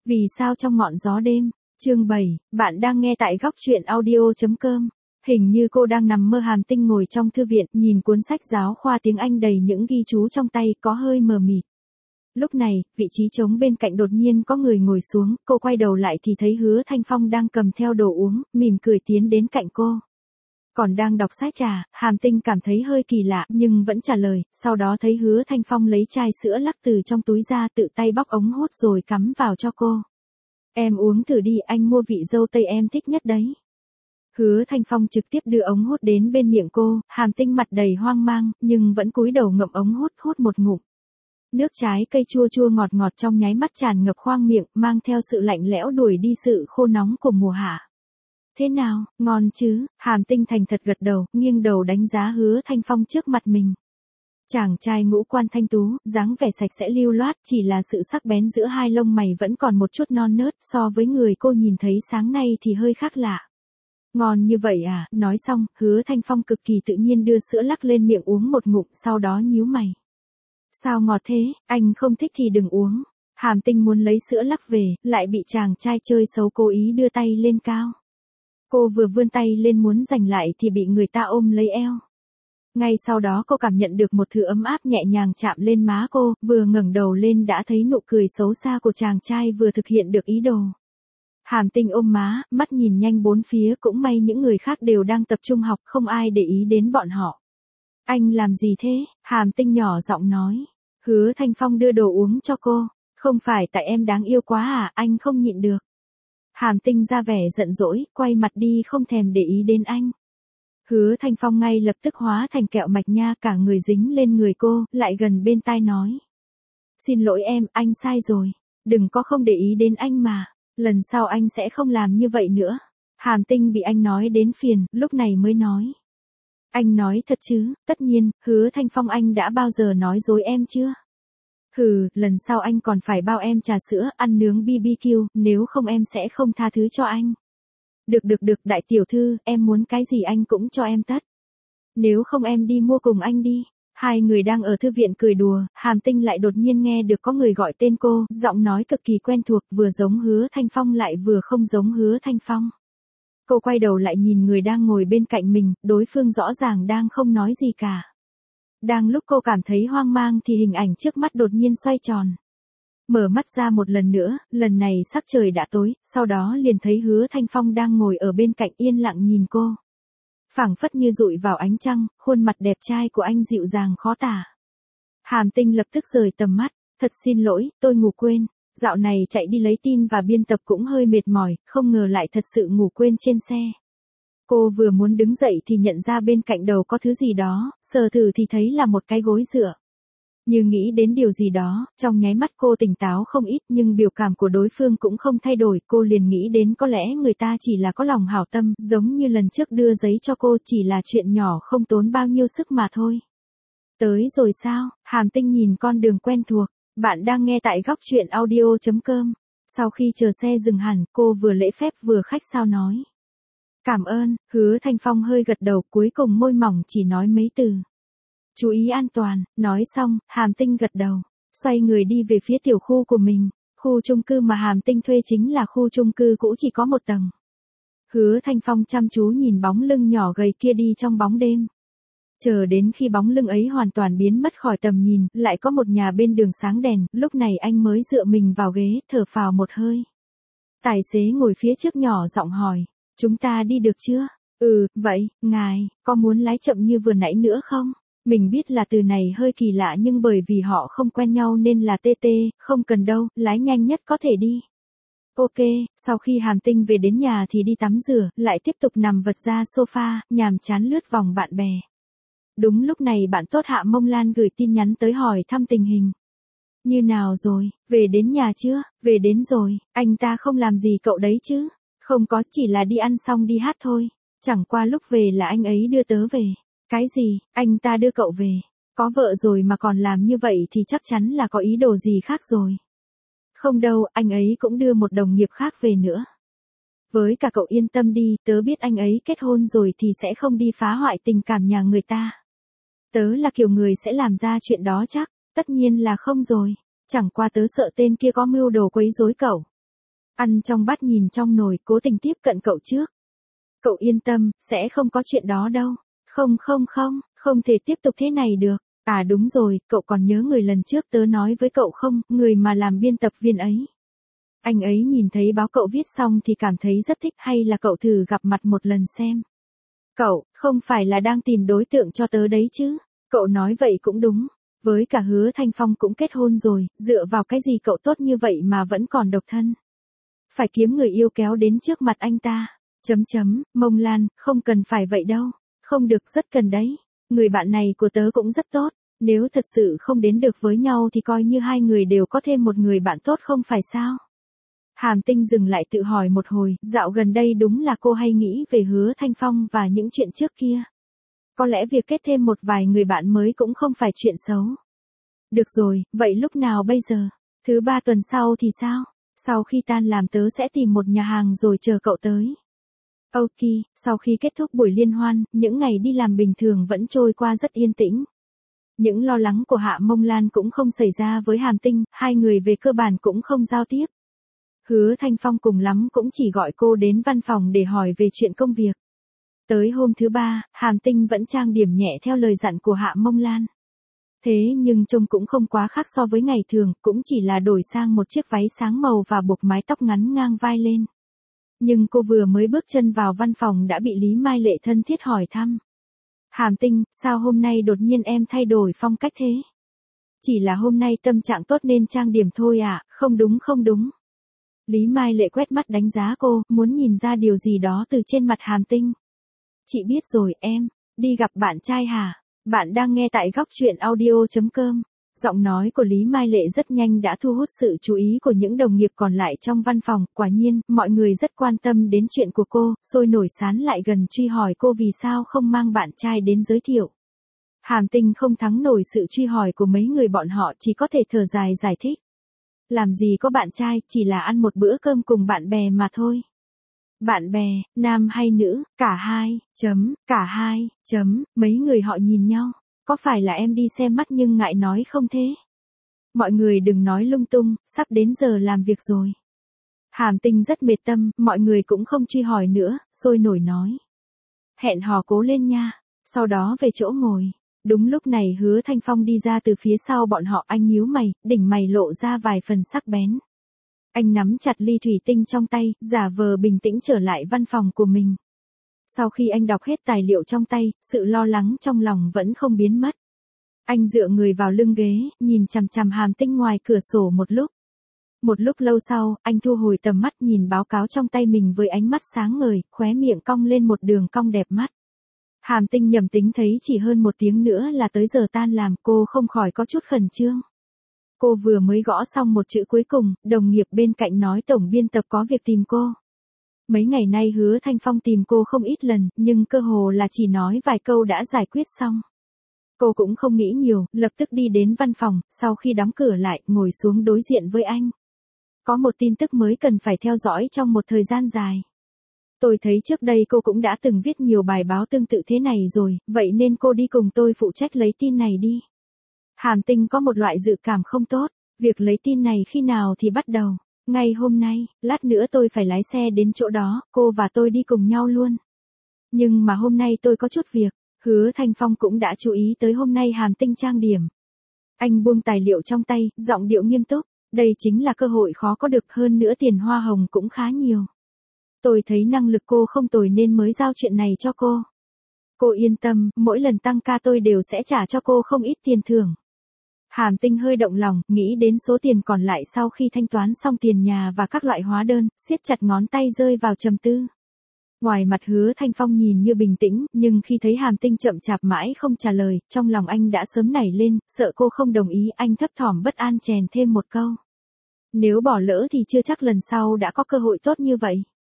Vì sao trong ngọn gió đêm? Chương 7, bạn đang nghe tại góc truyện audio.com. Hình như cô đang nằm mơ. Hàm Tinh ngồi trong thư viện, nhìn cuốn sách giáo khoa tiếng Anh đầy những ghi chú trong tay, có hơi mờ mịt. Lúc này, vị trí trống bên cạnh đột nhiên có người ngồi xuống, cô quay đầu lại thì thấy Hứa Thanh Phong đang cầm theo đồ uống, mỉm cười tiến đến cạnh cô. Còn đang đọc sách à? Hàm Tinh cảm thấy hơi kỳ lạ nhưng vẫn trả lời, sau đó thấy Hứa Thanh Phong lấy chai sữa lắc từ trong túi ra, tự tay bóc ống hút rồi cắm vào cho cô. Em uống thử đi, anh mua vị dâu tây em thích nhất đấy. Hứa Thanh Phong trực tiếp đưa ống hút đến bên miệng cô, Hàm Tinh mặt đầy hoang mang, nhưng vẫn cúi đầu ngậm ống hút, hút một ngụm. Nước trái cây chua chua ngọt ngọt trong nháy mắt tràn ngập khoang miệng, mang theo sự lạnh lẽo đuổi đi sự khô nóng của mùa hạ. Thế nào, ngon chứ? Hàm Tinh thành thật gật đầu, nghiêng đầu đánh giá Hứa Thanh Phong trước mặt mình. Chàng trai ngũ quan thanh tú, dáng vẻ sạch sẽ lưu loát, chỉ là sự sắc bén giữa hai lông mày vẫn còn một chút non nớt, so với người cô nhìn thấy sáng nay thì hơi khác lạ. Ngon như vậy à? Nói xong, Hứa Thanh Phong cực kỳ tự nhiên đưa sữa lắc lên miệng uống một ngụm, sau đó nhíu mày. Sao ngọt thế, anh không thích thì đừng uống. Hàm Tinh muốn lấy sữa lắc về, lại bị chàng trai chơi xấu cố ý đưa tay lên cao. Cô vừa vươn tay lên muốn giành lại thì bị người ta ôm lấy eo. Ngay sau đó cô cảm nhận được một thứ ấm áp nhẹ nhàng chạm lên má cô, vừa ngẩng đầu lên đã thấy nụ cười xấu xa của chàng trai vừa thực hiện được ý đồ. Hàm Tinh ôm má, mắt nhìn nhanh bốn phía, cũng may những người khác đều đang tập trung học, không ai để ý đến bọn họ. Anh làm gì thế? Hàm Tinh nhỏ giọng nói. Hứa Thanh Phong đưa đồ uống cho cô. Không phải tại em đáng yêu quá à, anh không nhịn được. Hàm Tinh ra vẻ giận dỗi, quay mặt đi không thèm để ý đến anh. Hứa Thanh Phong ngay lập tức hóa thành kẹo mạch nha, cả người dính lên người cô, lại gần bên tai nói. Xin lỗi em, anh sai rồi. Đừng có không để ý đến anh mà. Lần sau anh sẽ không làm như vậy nữa. Hàm Tinh bị anh nói đến phiền, lúc này mới nói. Anh nói thật chứ? Tất nhiên, Hứa Thanh Phong, anh đã bao giờ nói dối em chưa? Hừ, lần sau anh còn phải bao em trà sữa, ăn nướng BBQ, nếu không em sẽ không tha thứ cho anh. Được, đại tiểu thư, em muốn cái gì anh cũng cho em tất. Nếu không em đi mua cùng anh đi. Hai người đang ở thư viện cười đùa, Hàm Tinh lại đột nhiên nghe được có người gọi tên cô, giọng nói cực kỳ quen thuộc, vừa giống Hứa Thanh Phong lại vừa không giống Hứa Thanh Phong. Cô quay đầu lại nhìn người đang ngồi bên cạnh mình, đối phương rõ ràng đang không nói gì cả. Đang lúc cô cảm thấy hoang mang thì hình ảnh trước mắt đột nhiên xoay tròn. Mở mắt ra một lần nữa, lần này sắc trời đã tối, sau đó liền thấy Hứa Thanh Phong đang ngồi ở bên cạnh yên lặng nhìn cô. Phảng phất như dụi vào ánh trăng, khuôn mặt đẹp trai của anh dịu dàng khó tả. Hàm Tinh lập tức rời tầm mắt, thật xin lỗi, tôi ngủ quên. Dạo này chạy đi lấy tin và biên tập cũng hơi mệt mỏi, không ngờ lại thật sự ngủ quên trên xe. Cô vừa muốn đứng dậy thì nhận ra bên cạnh đầu có thứ gì đó, sờ thử thì thấy là một cái gối dựa. Như nghĩ đến điều gì đó, trong nháy mắt cô tỉnh táo không ít nhưng biểu cảm của đối phương cũng không thay đổi, cô liền nghĩ đến có lẽ người ta chỉ là có lòng hảo tâm, giống như lần trước đưa giấy cho cô chỉ là chuyện nhỏ không tốn bao nhiêu sức mà thôi. Tới rồi sao? Hàm Tinh nhìn con đường quen thuộc, bạn đang nghe tại góc truyện audio.com. Sau khi chờ xe dừng hẳn, cô vừa lễ phép vừa khách sáo nói. Cảm ơn, Hứa Thanh Phong hơi gật đầu, cuối cùng môi mỏng chỉ nói mấy từ. Chú ý an toàn, nói xong, Hàm Tinh gật đầu, xoay người đi về phía tiểu khu của mình. Khu chung cư mà Hàm Tinh thuê chính là khu chung cư cũ chỉ có một tầng. Hứa Thanh Phong chăm chú nhìn bóng lưng nhỏ gầy kia đi trong bóng đêm. Chờ đến khi bóng lưng ấy hoàn toàn biến mất khỏi tầm nhìn, lại có một nhà bên đường sáng đèn, lúc này anh mới dựa mình vào ghế, thở phào một hơi. Tài xế ngồi phía trước nhỏ giọng hỏi, chúng ta đi được chưa? Ừ, vậy, ngài, có muốn lái chậm như vừa nãy nữa không? Mình biết là từ này hơi kỳ lạ nhưng bởi vì họ không quen nhau nên là TT, không cần đâu, lái nhanh nhất có thể đi. Ok, sau khi Hàm Tinh về đến nhà thì đi tắm rửa, lại tiếp tục nằm vật ra sofa, nhàm chán lướt vòng bạn bè. Đúng lúc này bạn tốt Hạ Mông Lan gửi tin nhắn tới hỏi thăm tình hình. Như nào rồi, về đến nhà chưa? Về đến rồi, anh ta không làm gì cậu đấy chứ? Không có, chỉ là đi ăn xong đi hát thôi. Chẳng qua lúc về là anh ấy đưa tớ về. Cái gì, anh ta đưa cậu về? Có vợ rồi mà còn làm như vậy thì chắc chắn là có ý đồ gì khác rồi. Không đâu, anh ấy cũng đưa một đồng nghiệp khác về nữa. Với cả cậu yên tâm đi, tớ biết anh ấy kết hôn rồi thì sẽ không đi phá hoại tình cảm nhà người ta. Tớ là kiểu người sẽ làm ra chuyện đó chắc, tất nhiên là không rồi. Chẳng qua tớ sợ tên kia có mưu đồ quấy rối cậu. Ăn trong bát nhìn trong nồi, cố tình tiếp cận cậu trước. Cậu yên tâm, sẽ không có chuyện đó đâu. Không thể tiếp tục thế này được. À đúng rồi, cậu còn nhớ người lần trước tớ nói với cậu không, người mà làm biên tập viên ấy. Anh ấy nhìn thấy báo cậu viết xong thì cảm thấy rất thích, hay là cậu thử gặp mặt một lần xem. Cậu, không phải là đang tìm đối tượng cho tớ đấy chứ? Cậu nói vậy cũng đúng. Với cả Hứa Thanh Phong cũng kết hôn rồi, dựa vào cái gì cậu tốt như vậy mà vẫn còn độc thân? Phải kiếm người yêu kéo đến trước mặt anh ta. Mông Lan, không cần phải vậy đâu. Không được, rất cần đấy. Người bạn này của tớ cũng rất tốt. Nếu thật sự không đến được với nhau thì coi như hai người đều có thêm một người bạn tốt không phải sao? Hàm Tinh dừng lại tự hỏi một hồi, dạo gần đây đúng là cô hay nghĩ về Hứa Thanh Phong và những chuyện trước kia. Có lẽ việc kết thêm một vài người bạn mới cũng không phải chuyện xấu. Được rồi, vậy lúc nào bây giờ? Thứ 3 tuần sau thì sao? Sau khi tan làm tớ sẽ tìm một nhà hàng rồi chờ cậu tới. Ok, sau khi kết thúc buổi liên hoan, những ngày đi làm bình thường vẫn trôi qua rất yên tĩnh. Những lo lắng của Hạ Mông Lan cũng không xảy ra với Hàm Tinh, hai người về cơ bản cũng không giao tiếp. Hứa Thanh Phong cùng lắm cũng chỉ gọi cô đến văn phòng để hỏi về chuyện công việc. Tới hôm thứ 3, Hàm Tinh vẫn trang điểm nhẹ theo lời dặn của Hạ Mông Lan. Thế nhưng trông cũng không quá khác so với ngày thường, cũng chỉ là đổi sang một chiếc váy sáng màu và buộc mái tóc ngắn ngang vai lên. Nhưng cô vừa mới bước chân vào văn phòng đã bị Lý Mai Lệ thân thiết hỏi thăm. Hàm Tinh, sao hôm nay đột nhiên em thay đổi phong cách thế? Chỉ là hôm nay tâm trạng tốt nên trang điểm thôi à, không đúng. Lý Mai Lệ quét mắt đánh giá cô, muốn nhìn ra điều gì đó từ trên mặt Hàm Tinh. Chị biết rồi em, đi gặp bạn trai hả? Bạn đang nghe tại góc chuyện audio.com. Giọng nói của Lý Mai Lệ rất nhanh đã thu hút sự chú ý của những đồng nghiệp còn lại trong văn phòng. Quả nhiên, mọi người rất quan tâm đến chuyện của cô, sôi nổi sán lại gần truy hỏi cô vì sao không mang bạn trai đến giới thiệu. Hàm Tinh không thắng nổi sự truy hỏi của mấy người bọn họ, chỉ có thể thở dài giải thích. Làm gì có bạn trai, chỉ là ăn một bữa cơm cùng bạn bè mà thôi. Bạn bè, nam hay nữ, cả hai, mấy người họ nhìn nhau. Có phải là em đi xem mắt nhưng ngại nói không thế? Mọi người đừng nói lung tung, sắp đến giờ làm việc rồi. Hàm Tinh rất mệt tâm, mọi người cũng không truy hỏi nữa, sôi nổi nói. Hẹn hò cố lên nha, sau đó về chỗ ngồi. Đúng lúc này Hứa Thanh Phong đi ra từ phía sau bọn họ, anh nhíu mày, đỉnh mày lộ ra vài phần sắc bén. Anh nắm chặt ly thủy tinh trong tay, giả vờ bình tĩnh trở lại văn phòng của mình. Sau khi anh đọc hết tài liệu trong tay, sự lo lắng trong lòng vẫn không biến mất. Anh dựa người vào lưng ghế, nhìn chằm chằm Hàm Tinh ngoài cửa sổ một lúc. Một lúc lâu sau, anh thu hồi tầm mắt nhìn báo cáo trong tay mình với ánh mắt sáng ngời, khóe miệng cong lên một đường cong đẹp mắt. Hàm Tinh nhầm tính thấy chỉ hơn 1 tiếng nữa là tới giờ tan làm, cô không khỏi có chút khẩn trương. Cô vừa mới gõ xong một chữ cuối cùng, đồng nghiệp bên cạnh nói tổng biên tập có việc tìm cô. Mấy ngày nay Hứa Thanh Phong tìm cô không ít lần, nhưng cơ hồ là chỉ nói vài câu đã giải quyết xong. Cô cũng không nghĩ nhiều, lập tức đi đến văn phòng, sau khi đóng cửa lại, ngồi xuống đối diện với anh. Có một tin tức mới cần phải theo dõi trong một thời gian dài. Tôi thấy trước đây cô cũng đã từng viết nhiều bài báo tương tự thế này rồi, vậy nên cô đi cùng tôi phụ trách lấy tin này đi. Hàm Tinh có một loại dự cảm không tốt, việc lấy tin này khi nào thì bắt đầu. Ngay hôm nay, lát nữa tôi phải lái xe đến chỗ đó, cô và tôi đi cùng nhau luôn. Nhưng mà hôm nay tôi có chút việc, Hứa Thanh Phong cũng đã chú ý tới hôm nay Hàm Tinh trang điểm. Anh buông tài liệu trong tay, giọng điệu nghiêm túc, đây chính là cơ hội khó có được, hơn nữa tiền hoa hồng cũng khá nhiều. Tôi thấy năng lực cô không tồi nên mới giao chuyện này cho cô. Cô yên tâm, mỗi lần tăng ca tôi đều sẽ trả cho cô không ít tiền thưởng. Hàm Tinh hơi động lòng, nghĩ đến số tiền còn lại sau khi thanh toán xong tiền nhà và các loại hóa đơn, siết chặt ngón tay rơi vào trầm tư. Ngoài mặt Hứa Thanh Phong nhìn như bình tĩnh, nhưng khi thấy Hàm Tinh chậm chạp mãi không trả lời, trong lòng anh đã sớm nảy lên, sợ cô không đồng ý, anh thấp thỏm bất an chèn thêm một câu. Nếu bỏ lỡ thì chưa chắc lần sau đã có cơ hội tốt như vậy.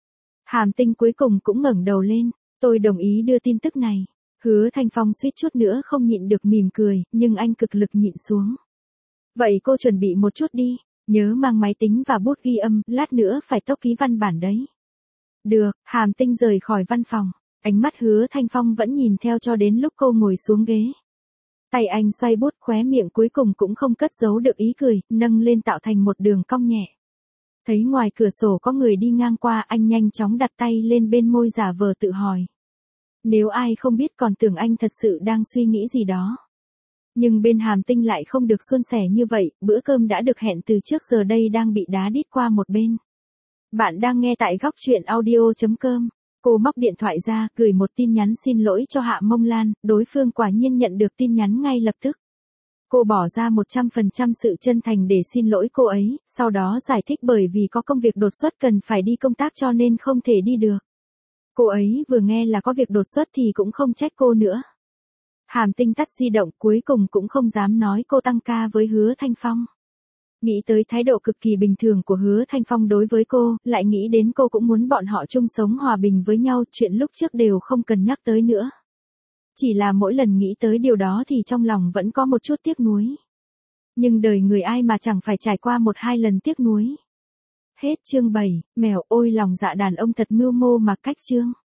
Hàm Tinh cuối cùng cũng ngẩng đầu lên, tôi đồng ý đưa tin tức này. Hứa Thanh Phong suýt chút nữa không nhịn được mỉm cười, nhưng anh cực lực nhịn xuống. Vậy cô chuẩn bị một chút đi, nhớ mang máy tính và bút ghi âm, lát nữa phải tốc ký văn bản đấy. Được, Hàm Tinh rời khỏi văn phòng, ánh mắt Hứa Thanh Phong vẫn nhìn theo cho đến lúc cô ngồi xuống ghế. Tay anh xoay bút, khóe miệng cuối cùng cũng không cất giấu được ý cười, nâng lên tạo thành một đường cong nhẹ. Thấy ngoài cửa sổ có người đi ngang qua, anh nhanh chóng đặt tay lên bên môi giả vờ tự hỏi. Nếu ai không biết còn tưởng anh thật sự đang suy nghĩ gì đó. Nhưng bên Hàm Tinh lại không được suôn sẻ như vậy, bữa cơm đã được hẹn từ trước giờ đây đang bị đá đít qua một bên. Bạn đang nghe tại góc chuyện audio.com. Cô móc điện thoại ra, gửi một tin nhắn xin lỗi cho Hạ Mông Lan, đối phương quả nhiên nhận được tin nhắn ngay lập tức. Cô bỏ ra 100% sự chân thành để xin lỗi cô ấy, sau đó giải thích bởi vì có công việc đột xuất cần phải đi công tác cho nên không thể đi được. Cô ấy vừa nghe là có việc đột xuất thì cũng không trách cô nữa. Hàm Tinh tắt di động, cuối cùng cũng không dám nói cô tăng ca với Hứa Thanh Phong. Nghĩ tới thái độ cực kỳ bình thường của Hứa Thanh Phong đối với cô, lại nghĩ đến cô cũng muốn bọn họ chung sống hòa bình với nhau, chuyện lúc trước đều không cần nhắc tới nữa. Chỉ là mỗi lần nghĩ tới điều đó thì trong lòng vẫn có một chút tiếc nuối. Nhưng đời người ai mà chẳng phải trải qua 1-2 lần tiếc nuối. Hết chương 7, mèo ôi lòng dạ đàn ông thật mưu mô mà cách chương.